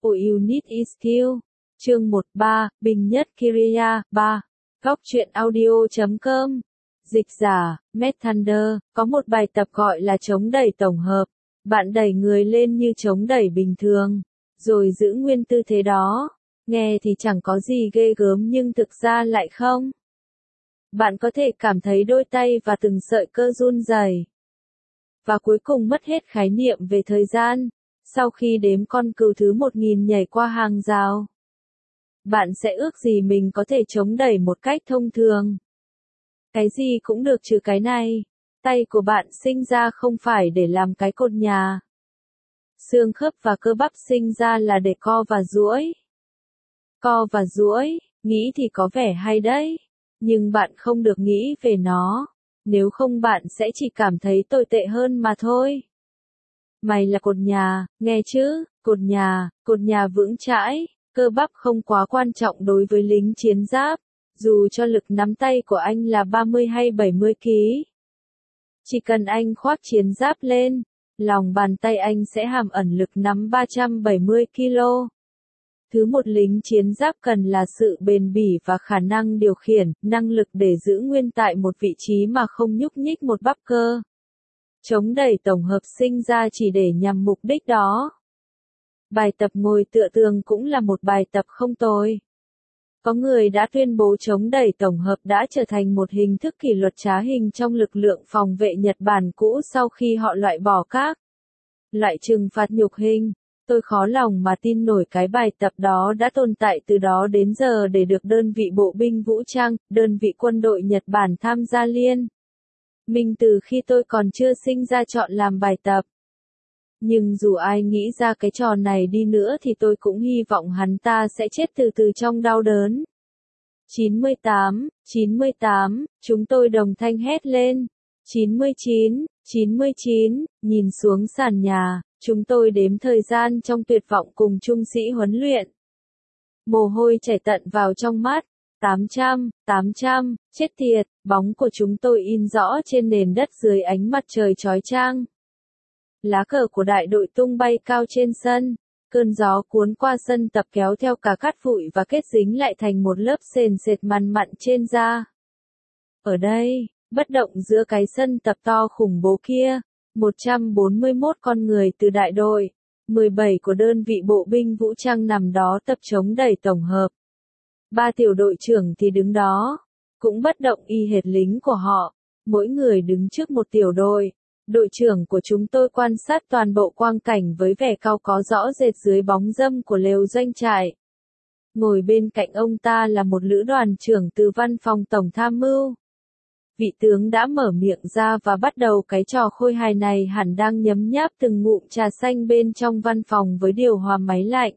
All You Need Is Skill. Chương 13, Bình Nhất Kiriya, 3. Góc truyện audio.com. Dịch giả, Matt Thunder, có một bài tập gọi là chống đẩy tổng hợp. Bạn đẩy người lên như chống đẩy bình thường, rồi giữ nguyên tư thế đó. Nghe thì chẳng có gì ghê gớm nhưng thực ra lại không. Bạn có thể cảm thấy đôi tay và từng sợi cơ run rẩy. Và cuối cùng mất hết khái niệm về thời gian, sau khi đếm con cừu thứ 1000 nhảy qua hàng rào. Bạn sẽ ước gì mình có thể chống đẩy một cách thông thường. Cái gì cũng được trừ cái này. Tay của bạn sinh ra không phải để làm cái cột nhà. Xương khớp và cơ bắp sinh ra là để co và duỗi. Co và duỗi, nghĩ thì có vẻ hay đấy. Nhưng bạn không được nghĩ về nó. Nếu không bạn sẽ chỉ cảm thấy tồi tệ hơn mà thôi. Mày là cột nhà, nghe chứ, cột nhà vững chãi. Cơ bắp không quá quan trọng đối với lính chiến giáp, dù cho lực nắm tay của anh là 30 hay 70 kg. Chỉ cần anh khoác chiến giáp lên, lòng bàn tay anh sẽ hàm ẩn lực nắm 370 kg. Thứ một lính chiến giáp cần là sự bền bỉ và khả năng điều khiển, năng lực để giữ nguyên tại một vị trí mà không nhúc nhích một bắp cơ. Chống đẩy tổng hợp sinh ra chỉ để nhằm mục đích đó. Bài tập ngồi tựa tường cũng là một bài tập không tồi. Có người đã tuyên bố chống đẩy tổng hợp đã trở thành một hình thức kỷ luật trá hình trong lực lượng phòng vệ Nhật Bản cũ sau khi họ loại bỏ các loại trừng phạt nhục hình. Tôi khó lòng mà tin nổi cái bài tập đó đã tồn tại từ đó đến giờ để được đơn vị bộ binh vũ trang, đơn vị quân đội Nhật Bản tham gia liên minh từ khi tôi còn chưa sinh ra chọn làm bài tập. Nhưng dù ai nghĩ ra cái trò này đi nữa thì tôi cũng hy vọng hắn ta sẽ chết từ từ trong đau đớn. 98, chúng tôi đồng thanh hét lên. 99, nhìn xuống sàn nhà, chúng tôi đếm thời gian trong tuyệt vọng cùng trung sĩ huấn luyện. Mồ hôi chảy tận vào trong mắt. 800, chết tiệt, bóng của chúng tôi in rõ trên nền đất dưới ánh mặt trời chói chang. Lá cờ của đại đội tung bay cao trên sân, cơn gió cuốn qua sân tập kéo theo cả cát bụi và kết dính lại thành một lớp sền sệt mằn mặn trên da. Ở đây, bất động giữa cái sân tập to khủng bố kia, 141 con người từ đại đội 17 của đơn vị bộ binh vũ trang nằm đó tập chống đẩy tổng hợp. 3 tiểu đội trưởng thì đứng đó, cũng bất động y hệt lính của họ, mỗi người đứng trước một tiểu đội. Đội trưởng của chúng tôi quan sát toàn bộ quang cảnh với vẻ cau có rõ rệt dưới bóng râm của lều doanh trại. Ngồi bên cạnh ông ta là một lữ đoàn trưởng từ văn phòng tổng tham mưu. Vị tướng đã mở miệng ra và bắt đầu cái trò khôi hài này, hẳn đang nhấm nháp từng ngụm trà xanh bên trong văn phòng với điều hòa máy lạnh.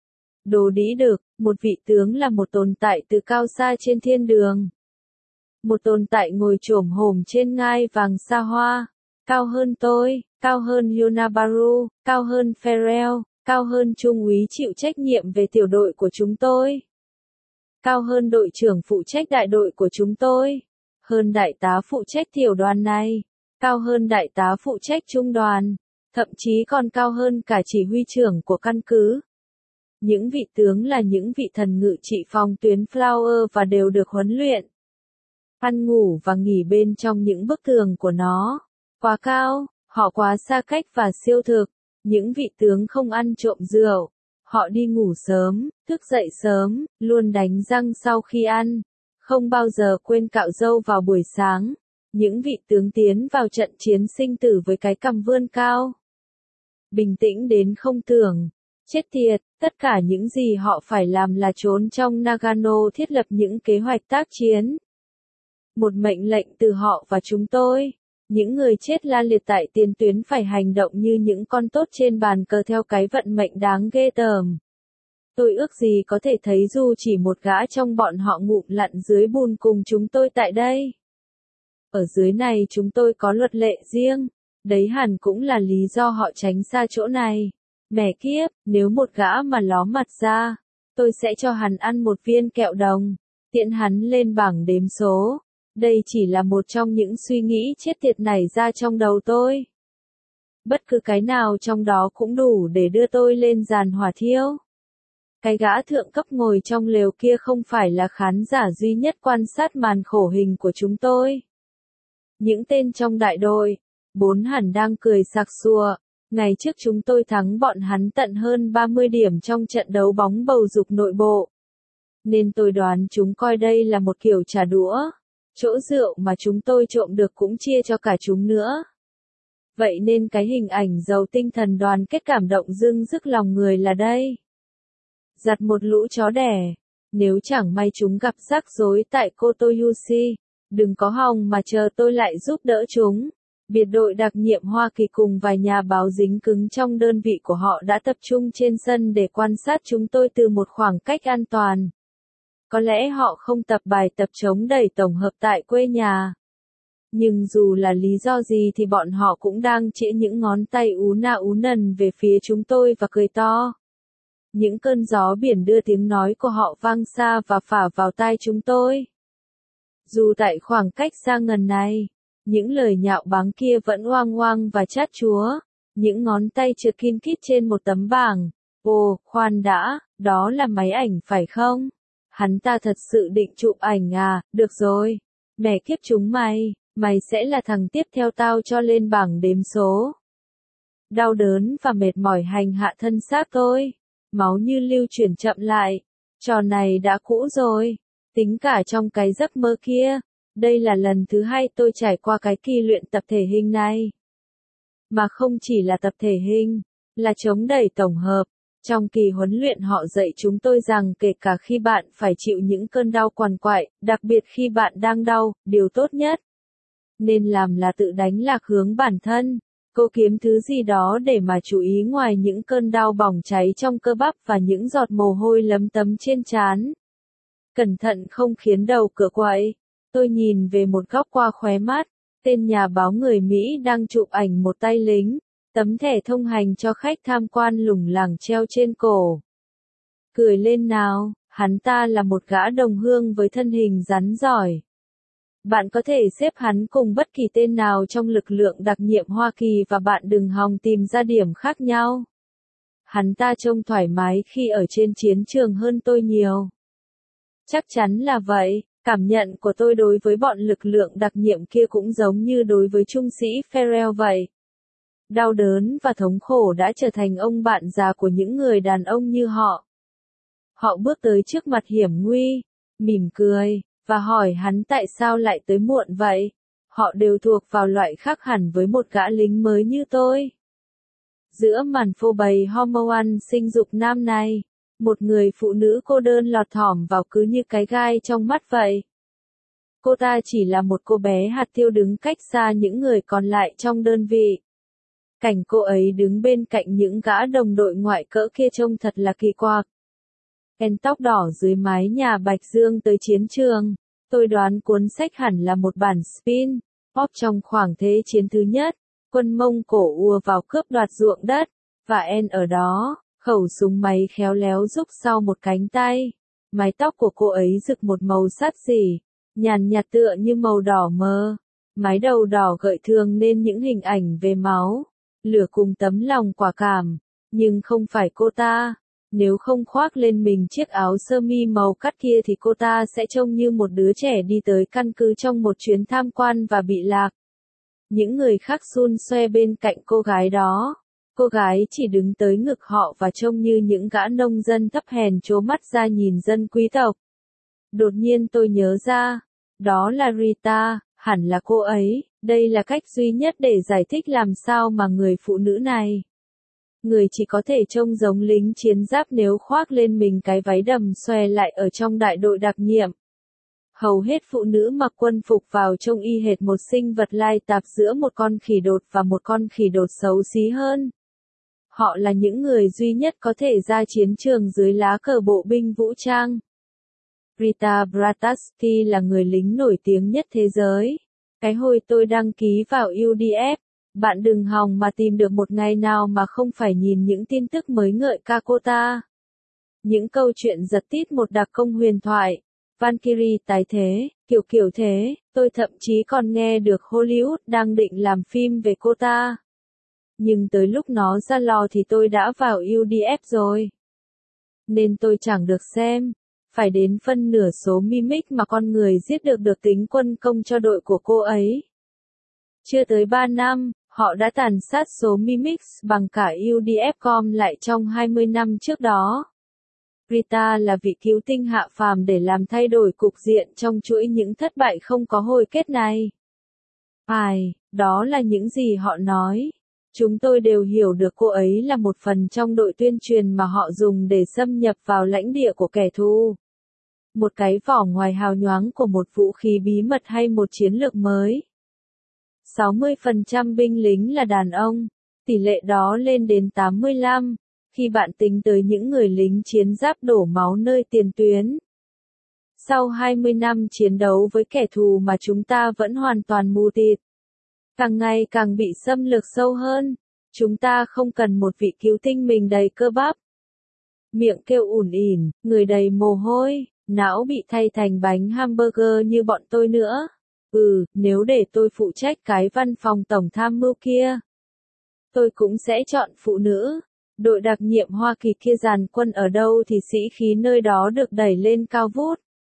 Đồ đĩ đực, một vị tướng là một tồn tại từ cao xa trên thiên đường. Một tồn tại ngồi chổm hổm trên ngai vàng xa hoa. Cao hơn tôi, cao hơn Yonabaru, cao hơn Ferrell, cao hơn trung úy chịu trách nhiệm về tiểu đội của chúng tôi. Cao hơn đội trưởng phụ trách đại đội của chúng tôi. Hơn đại tá phụ trách tiểu đoàn này. Cao hơn đại tá phụ trách trung đoàn. Thậm chí còn cao hơn cả chỉ huy trưởng của căn cứ. Những vị tướng là những vị thần ngự trị phòng tuyến Flower và đều được huấn luyện. Ăn ngủ và nghỉ bên trong những bức tường của nó. Quá cao, họ quá xa cách và siêu thực. Những vị tướng không ăn trộm rượu. Họ đi ngủ sớm, thức dậy sớm, luôn đánh răng sau khi ăn. Không bao giờ quên cạo râu vào buổi sáng. Những vị tướng tiến vào trận chiến sinh tử với cái cằm vươn cao. Bình tĩnh đến không tưởng. Chết tiệt, tất cả những gì họ phải làm là trốn trong Nagano thiết lập những kế hoạch tác chiến. Một mệnh lệnh từ họ và chúng tôi. Những người chết la liệt tại tiền tuyến phải hành động như những con tốt trên bàn cờ theo cái vận mệnh đáng ghê tởm. Tôi ước gì có thể thấy dù chỉ một gã trong bọn họ ngụm lặn dưới bùn cùng chúng tôi tại đây. Ở dưới này chúng tôi có luật lệ riêng, đấy hẳn cũng là lý do họ tránh xa chỗ này. Mẹ kiếp, nếu một gã mà ló mặt ra, tôi sẽ cho hắn ăn một viên kẹo đồng, tiện hắn lên bảng đếm số. Đây chỉ là một trong những suy nghĩ chết tiệt nảy ra trong đầu tôi. Bất cứ cái nào trong đó cũng đủ để đưa tôi lên giàn hỏa thiêu. Cái gã thượng cấp ngồi trong lều kia không phải là khán giả duy nhất quan sát màn khổ hình của chúng tôi. Những tên trong đại đội, 4 hẳn đang cười sặc sụa. Ngày trước chúng tôi thắng bọn hắn tận hơn 30 điểm trong trận đấu bóng bầu dục nội bộ. Nên tôi đoán chúng coi đây là một kiểu trả đũa. Chỗ rượu mà chúng tôi trộm được cũng chia cho cả chúng nữa. Vậy nên cái hình ảnh giàu tinh thần đoàn kết cảm động dưng dứt lòng người là đây. Giặt một lũ chó đẻ. Nếu chẳng may chúng gặp rắc rối tại Kotoyushi, đừng có hòng mà chờ tôi lại giúp đỡ chúng. Biệt đội đặc nhiệm Hoa Kỳ cùng vài nhà báo dính cứng trong đơn vị của họ đã tập trung trên sân để quan sát chúng tôi từ một khoảng cách an toàn. Có lẽ họ không tập bài tập chống đẩy tổng hợp tại quê nhà. Nhưng dù là lý do gì thì bọn họ cũng đang chĩa những ngón tay ú na ú nần về phía chúng tôi và cười to. Những cơn gió biển đưa tiếng nói của họ vang xa và phả vào tai chúng tôi. Dù tại khoảng cách xa ngần này, những lời nhạo báng kia vẫn oang oang và chát chúa. Những ngón tay trượt kim kít trên một tấm bảng. Ồ, khoan đã, đó là máy ảnh phải không? Hắn ta thật sự định chụp ảnh à, được rồi. Mẹ kiếp chúng mày sẽ là thằng tiếp theo tao cho lên bảng đếm số. Đau đớn và mệt mỏi hành hạ thân xác tôi. Máu như lưu chuyển chậm lại. Trò này đã cũ rồi. Tính cả trong cái giấc mơ kia. Đây là lần thứ 2 tôi trải qua cái kỳ luyện tập thể hình này. Mà không chỉ là tập thể hình, là chống đẩy tổng hợp. Trong kỳ huấn luyện họ dạy chúng tôi rằng kể cả khi bạn phải chịu những cơn đau quằn quại, đặc biệt khi bạn đang đau, điều tốt nhất nên làm là tự đánh lạc hướng bản thân. Cố kiếm thứ gì đó để mà chú ý ngoài những cơn đau bỏng cháy trong cơ bắp và những giọt mồ hôi lấm tấm trên trán. Cẩn thận không khiến đầu cửa quậy. Tôi nhìn về một góc qua khóe mắt, tên nhà báo người Mỹ đang chụp ảnh một tay lính, tấm thẻ thông hành cho khách tham quan lủng lẳng treo trên cổ. Cười lên nào, hắn ta là một gã đồng hương với thân hình rắn giỏi. Bạn có thể xếp hắn cùng bất kỳ tên nào trong lực lượng đặc nhiệm Hoa Kỳ và bạn đừng hòng tìm ra điểm khác nhau. Hắn ta trông thoải mái khi ở trên chiến trường hơn tôi nhiều. Chắc chắn là vậy. Cảm nhận của tôi đối với bọn lực lượng đặc nhiệm kia cũng giống như đối với trung sĩ Farrell vậy. Đau đớn và thống khổ đã trở thành ông bạn già của những người đàn ông như họ. Họ bước tới trước mặt hiểm nguy, mỉm cười, và hỏi hắn tại sao lại tới muộn vậy. Họ đều thuộc vào loại khác hẳn với một gã lính mới như tôi. Giữa màn phô bày hormone sinh dục nam này, một người phụ nữ cô đơn lọt thỏm vào cứ như cái gai trong mắt vậy. Cô ta chỉ là một cô bé hạt tiêu đứng cách xa những người còn lại trong đơn vị. Cảnh cô ấy đứng bên cạnh những gã đồng đội ngoại cỡ kia trông thật là kỳ quặc. Ken tóc đỏ dưới mái nhà Bạch Dương tới chiến trường. Tôi đoán cuốn sách hẳn là một bản spin, pop trong khoảng thế chiến thứ nhất. Quân Mông Cổ ùa vào cướp đoạt ruộng đất, và En ở đó. Khẩu súng máy khéo léo rúc sau một cánh tay. Mái tóc của cô ấy rực một màu sắt rỉ, nhàn nhạt tựa như màu đỏ mơ. Mái đầu đỏ gợi thường nên những hình ảnh về máu, lửa cùng tấm lòng quả cảm. Nhưng không phải cô ta. Nếu không khoác lên mình chiếc áo sơ mi màu cắt kia thì cô ta sẽ trông như một đứa trẻ đi tới căn cứ trong một chuyến tham quan và bị lạc. Những người khác xun xoe bên cạnh cô gái đó. Cô gái chỉ đứng tới ngực họ và trông như những gã nông dân thấp hèn trố mắt ra nhìn dân quý tộc. Đột nhiên tôi nhớ ra, đó là Rita, hẳn là cô ấy. Đây là cách duy nhất để giải thích làm sao mà người phụ nữ này. Người chỉ có thể trông giống lính chiến giáp nếu khoác lên mình cái váy đầm xòe lại ở trong đại đội đặc nhiệm. Hầu hết phụ nữ mặc quân phục vào trông y hệt một sinh vật lai tạp giữa một con khỉ đột và một con khỉ đột xấu xí hơn. Họ là những người duy nhất có thể ra chiến trường dưới lá cờ bộ binh vũ trang. Rita Bratasti là người lính nổi tiếng nhất thế giới. Cái hồi tôi đăng ký vào UDF, bạn đừng hòng mà tìm được một ngày nào mà không phải nhìn những tin tức mới ngợi ca cô ta. Những câu chuyện giật tít một đặc công huyền thoại. Valkyrie tái thế, kiểu thế, tôi thậm chí còn nghe được Hollywood đang định làm phim về cô ta. Nhưng tới lúc nó ra lò thì tôi đã vào UDF rồi. nên tôi chẳng được xem. Phải đến phân nửa số Mimic mà con người giết được tính quân công cho đội của cô ấy. Chưa tới 3 năm, họ đã tàn sát số Mimics bằng cả UDF-com lại trong 20 năm trước đó. Rita là vị cứu tinh hạ phàm để làm thay đổi cục diện trong chuỗi những thất bại không có hồi kết này. Đó là những gì họ nói. Chúng tôi đều hiểu được cô ấy là một phần trong đội tuyên truyền mà họ dùng để xâm nhập vào lãnh địa của kẻ thù. Một cái vỏ ngoài hào nhoáng của một vũ khí bí mật hay một chiến lược mới. 60% binh lính là đàn ông, tỷ lệ đó lên đến 85, khi bạn tính tới những người lính chiến giáp đổ máu nơi tiền tuyến. Sau 20 năm chiến đấu với kẻ thù mà chúng ta vẫn hoàn toàn mù tịt, càng ngày càng bị xâm lược sâu hơn, chúng ta không cần một vị cứu tinh mình đầy cơ bắp. Miệng kêu ủn ỉn, người đầy mồ hôi, não bị thay thành bánh hamburger như bọn tôi nữa. Nếu để tôi phụ trách cái văn phòng tổng tham mưu kia, tôi cũng sẽ chọn phụ nữ. Đội đặc nhiệm Hoa Kỳ kia dàn quân ở đâu thì sĩ khí nơi đó được đẩy lên cao vút.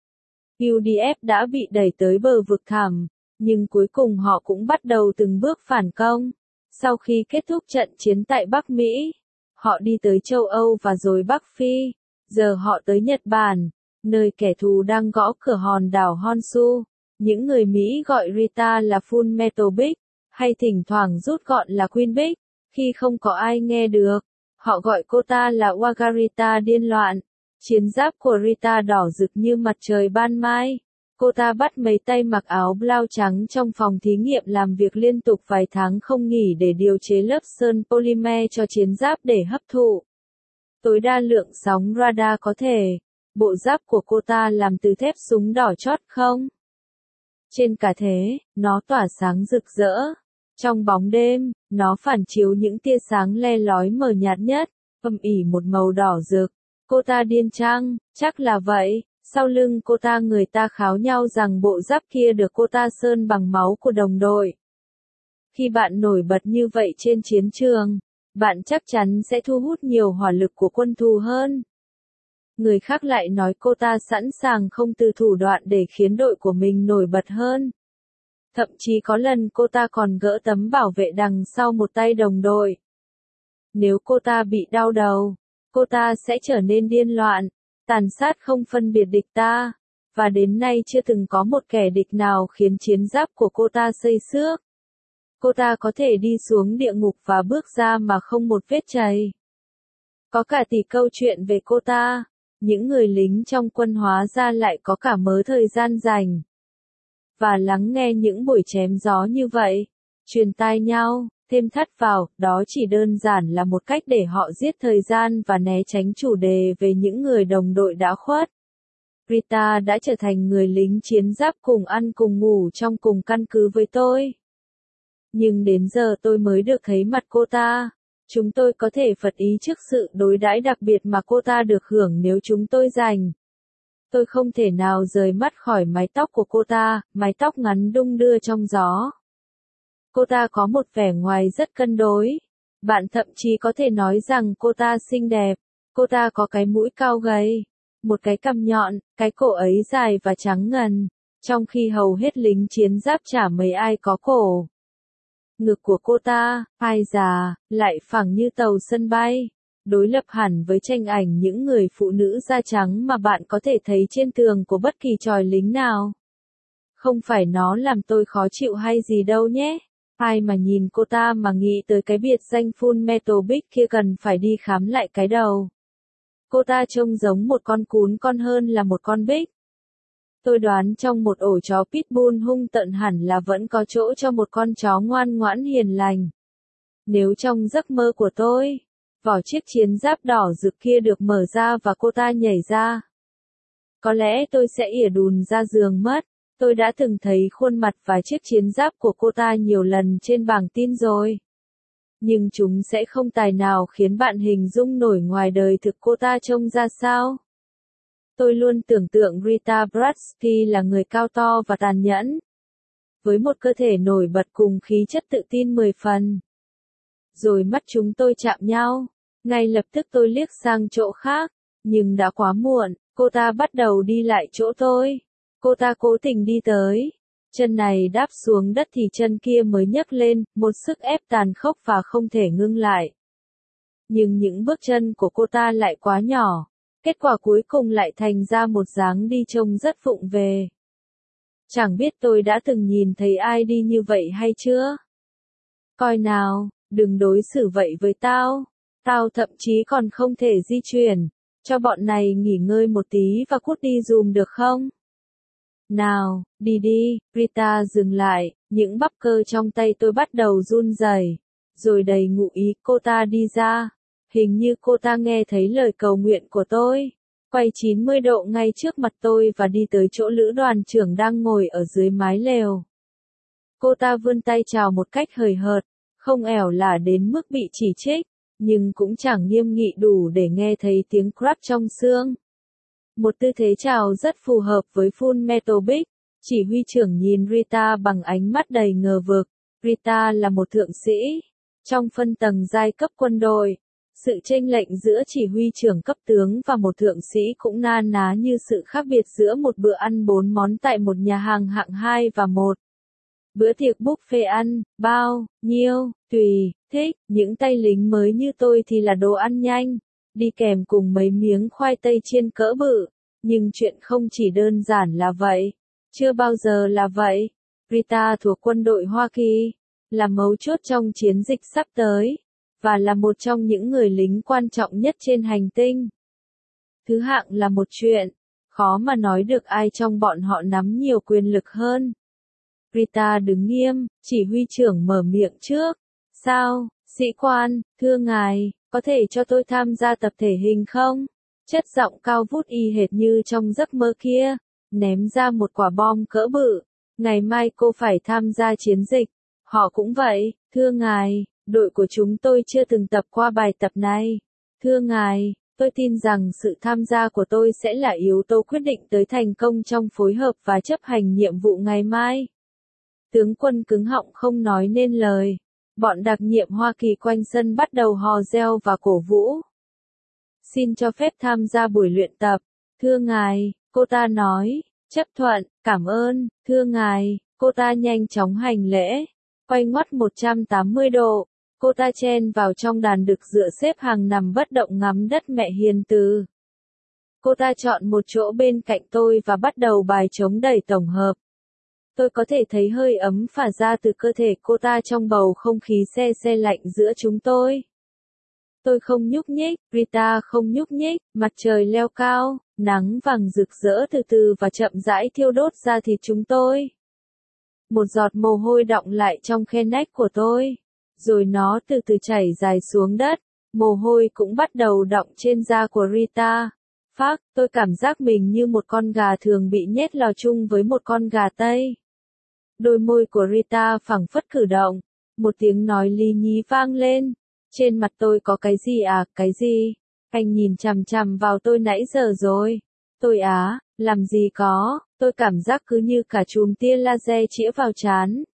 UDF đã bị đẩy tới bờ vực thẳm, nhưng cuối cùng họ cũng bắt đầu từng bước phản công. Sau khi kết thúc trận chiến tại Bắc Mỹ, họ đi tới châu Âu và rồi Bắc Phi. Giờ họ tới Nhật Bản, nơi kẻ thù đang gõ cửa hòn đảo Honshu. Những người Mỹ gọi Rita là Full Metal Big, hay thỉnh thoảng rút gọn là Queen Big. Khi không có ai nghe được, họ gọi cô ta là Wagarita điên loạn. Chiến giáp của Rita đỏ rực như mặt trời ban mai. Cô ta bắt mấy tay mặc áo blau trắng trong phòng thí nghiệm làm việc liên tục vài tháng không nghỉ để điều chế lớp sơn polymer cho chiến giáp để hấp thụ tối đa lượng sóng radar có thể. Bộ giáp của cô ta làm từ thép súng đỏ chót không? Trên cả thế, nó tỏa sáng rực rỡ. Trong bóng đêm, nó phản chiếu những tia sáng le lói mờ nhạt nhất, âm ỉ một màu đỏ rực. Cô ta điên chăng? Chắc là vậy. Sau lưng cô ta người ta kháo nhau rằng bộ giáp kia được cô ta sơn bằng máu của đồng đội. Khi bạn nổi bật như vậy trên chiến trường, bạn chắc chắn sẽ thu hút nhiều hỏa lực của quân thù hơn. Người khác lại nói cô ta sẵn sàng không từ thủ đoạn để khiến đội của mình nổi bật hơn. Thậm chí có lần cô ta còn gỡ tấm bảo vệ đằng sau một tay đồng đội. Nếu cô ta bị đau đầu, cô ta sẽ trở nên điên loạn, tàn sát không phân biệt địch ta, và đến nay chưa từng có một kẻ địch nào khiến chiến giáp của cô ta xây xước. Cô ta có thể đi xuống địa ngục và bước ra mà không một vết chày. Có cả tỷ câu chuyện về cô ta, những người lính trong quân hóa ra lại có cả mớ thời gian rảnh. Và lắng nghe những buổi chém gió như vậy, truyền tai nhau, thêm thắt vào, đó chỉ đơn giản là một cách để họ giết thời gian và né tránh chủ đề về những người đồng đội đã khuất. Rita đã trở thành người lính chiến giáp cùng ăn cùng ngủ trong cùng căn cứ với tôi. Nhưng đến giờ tôi mới được thấy mặt cô ta. Chúng tôi có thể phật ý trước sự đối đãi đặc biệt mà cô ta được hưởng nếu chúng tôi giành. Tôi không thể nào rời mắt khỏi mái tóc của cô ta, mái tóc ngắn đung đưa trong gió. Cô ta có một vẻ ngoài rất cân đối. Bạn thậm chí có thể nói rằng cô ta xinh đẹp. Cô ta có cái mũi cao gầy, một cái cằm nhọn, cái cổ ấy dài và trắng ngần, trong khi hầu hết lính chiến giáp chả mấy ai có cổ. Ngực của cô ta, ai già, lại phẳng như tàu sân bay, đối lập hẳn với tranh ảnh những người phụ nữ da trắng mà bạn có thể thấy trên tường của bất kỳ chòi lính nào. Không phải nó làm tôi khó chịu hay gì đâu nhé. Ai mà nhìn cô ta mà nghĩ tới cái biệt danh Full Metal Big kia cần phải đi khám lại cái đầu. Cô ta trông giống một con cún con hơn là một con bích. Tôi đoán trong một ổ chó pitbull hung tợn hẳn là vẫn có chỗ cho một con chó ngoan ngoãn hiền lành. Nếu trong giấc mơ của tôi, vỏ chiếc chiến giáp đỏ rực kia được mở ra và cô ta nhảy ra, có lẽ tôi sẽ ỉa đùn ra giường mất. Tôi đã từng thấy khuôn mặt và chiếc chiến giáp của cô ta nhiều lần trên bảng tin rồi. Nhưng chúng sẽ không tài nào khiến bạn hình dung nổi ngoài đời thực cô ta trông ra sao. Tôi luôn tưởng tượng Rita Bradsky là người cao to và tàn nhẫn, với một cơ thể nổi bật cùng khí chất tự tin 10 phần. Rồi mắt chúng tôi chạm nhau, ngay lập tức tôi liếc sang chỗ khác, Nhưng đã quá muộn, cô ta bắt đầu đi lại chỗ tôi. Cô ta cố tình đi tới. Chân này đáp xuống đất thì chân kia mới nhấc lên, một sức ép tàn khốc và không thể ngưng lại. Nhưng những bước chân của cô ta lại quá nhỏ. Kết quả cuối cùng lại thành ra một dáng đi trông rất vụng về. Chẳng biết tôi đã từng nhìn thấy ai đi như vậy hay chưa? Coi nào, đừng đối xử vậy với tao. Tao thậm chí còn không thể di chuyển. Cho bọn này nghỉ ngơi một tí và cút đi dùm được không? Nào, đi đi, Rita dừng lại, những bắp cơ trong tay tôi bắt đầu run rẩy. Rồi đầy ngụ ý cô ta đi ra. Hình như cô ta nghe thấy lời cầu nguyện của tôi. Quay 90 độ ngay trước mặt tôi và đi tới chỗ lữ đoàn trưởng đang ngồi ở dưới mái lều. Cô ta vươn tay chào một cách hời hợt, không ẻo lả đến mức bị chỉ trích, nhưng cũng chẳng nghiêm nghị đủ để nghe thấy tiếng crap trong xương. Một tư thế chào rất phù hợp với Full Metal Big. Chỉ huy trưởng nhìn Rita bằng ánh mắt đầy ngờ vực. Rita là một thượng sĩ. Trong phân tầng giai cấp quân đội, sự chênh lệch giữa chỉ huy trưởng cấp tướng và một thượng sĩ cũng na ná như sự khác biệt giữa một bữa ăn 4 món tại một nhà hàng hạng 2 và một bữa tiệc buffet ăn, bao, nhiêu, tùy, thích. Những tay lính mới như tôi thì là đồ ăn nhanh, đi kèm cùng mấy miếng khoai tây chiên cỡ bự. Nhưng chuyện không chỉ đơn giản là vậy. Chưa bao giờ là vậy. Rita thuộc quân đội Hoa Kỳ, là mấu chốt trong chiến dịch sắp tới, và là một trong những người lính quan trọng nhất trên hành tinh. Thứ hạng là một chuyện, khó mà nói được ai trong bọn họ nắm nhiều quyền lực hơn. Rita đứng nghiêm, chỉ huy trưởng mở miệng trước. Sao, sĩ quan, thưa ngài, có thể cho tôi tham gia tập thể hình không? Chất giọng cao vút y hệt như trong giấc mơ kia, ném ra một quả bom cỡ bự. Ngày mai cô phải tham gia chiến dịch. Họ cũng vậy, thưa ngài, đội của chúng tôi chưa từng tập qua bài tập này. Thưa ngài, tôi tin rằng sự tham gia của tôi sẽ là yếu tố quyết định tới thành công trong phối hợp và chấp hành nhiệm vụ ngày mai. Tướng quân cứng họng không nói nên lời. Bọn đặc nhiệm Hoa Kỳ quanh sân bắt đầu hò reo và cổ vũ. Xin cho phép tham gia buổi luyện tập. Thưa ngài, cô ta nói. Chấp thuận, cảm ơn, thưa ngài. Cô ta nhanh chóng hành lễ. Quay ngoắt 180 độ. Cô ta chen vào trong đàn đực dựa xếp hàng nằm bất động ngắm đất mẹ hiền từ. Cô ta chọn một chỗ bên cạnh tôi và bắt đầu bài chống đẩy tổng hợp. Tôi có thể thấy hơi ấm phả ra từ cơ thể cô ta trong bầu không khí se lạnh giữa chúng tôi. Tôi không nhúc nhích, Rita không nhúc nhích, mặt trời leo cao, nắng vàng rực rỡ từ từ và chậm rãi thiêu đốt da thịt chúng tôi. Một giọt mồ hôi đọng lại trong khe nách của tôi, rồi nó từ từ chảy dài xuống đất, mồ hôi cũng bắt đầu đọng trên da của Rita. Phác, tôi cảm giác mình như một con gà thường bị nhét lò chung với một con gà Tây. Đôi môi của Rita phảng phất cử động, một tiếng nói lý nhí vang lên. Trên mặt tôi có cái gì à, cái gì? Anh nhìn chằm chằm vào tôi nãy giờ rồi. Tôi á, làm gì có, tôi cảm giác cứ như cả chùm tia laser chĩa vào trán.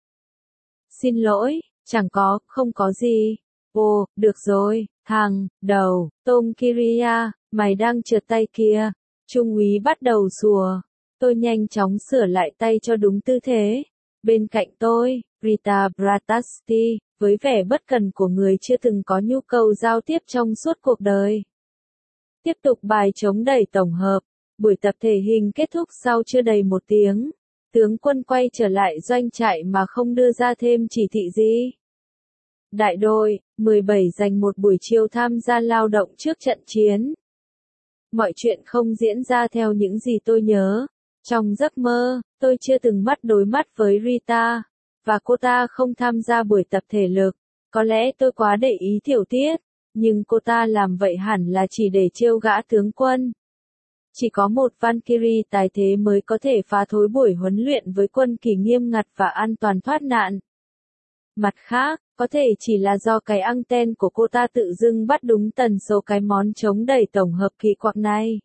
Xin lỗi, chẳng có, không có gì. Ồ, được rồi, thằng, đầu, Tom Kiria, mày đang trượt tay kìa. Trung úy bắt đầu sùa. Tôi nhanh chóng sửa lại tay cho đúng tư thế. Bên cạnh tôi, Rita Bratasti, với vẻ bất cần của người chưa từng có nhu cầu giao tiếp trong suốt cuộc đời. Tiếp tục bài chống đẩy tổng hợp. Buổi tập thể hình kết thúc sau chưa đầy 1 tiếng. Tướng quân quay trở lại doanh trại mà không đưa ra thêm chỉ thị gì. Đại đội, 17 dành một buổi chiều tham gia lao động trước trận chiến. Mọi chuyện không diễn ra theo những gì tôi nhớ. Trong giấc mơ, tôi chưa từng mắt đối mắt với Rita, và cô ta không tham gia buổi tập thể lực. Có lẽ tôi quá để ý tiểu tiết, nhưng cô ta làm vậy hẳn là chỉ để trêu gã tướng quân. Chỉ có một Valkyrie tài thế mới có thể phá thối buổi huấn luyện với quân kỳ nghiêm ngặt và an toàn thoát nạn. Mặt khác, có thể chỉ là do cái anten của cô ta tự dưng bắt đúng tần số cái món chống đẩy tổng hợp kỳ quặc này.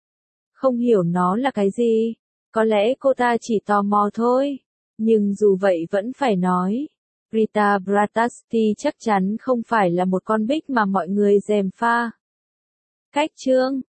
Không hiểu nó là cái gì. Có lẽ cô ta chỉ tò mò thôi. Nhưng dù vậy vẫn phải nói. Rita Bratasti chắc chắn không phải là một con bích mà mọi người gièm pha. Cách chương